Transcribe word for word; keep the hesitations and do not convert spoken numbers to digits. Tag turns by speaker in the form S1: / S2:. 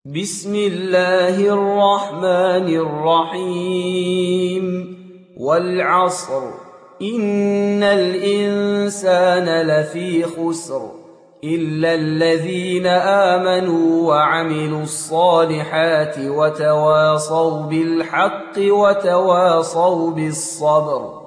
S1: بسم الله الرحمن الرحيم والعصر إن الإنسان لفي خسر إلا الذين آمنوا وعملوا الصالحات وتواصوا بالحق وتواصوا بالصبر.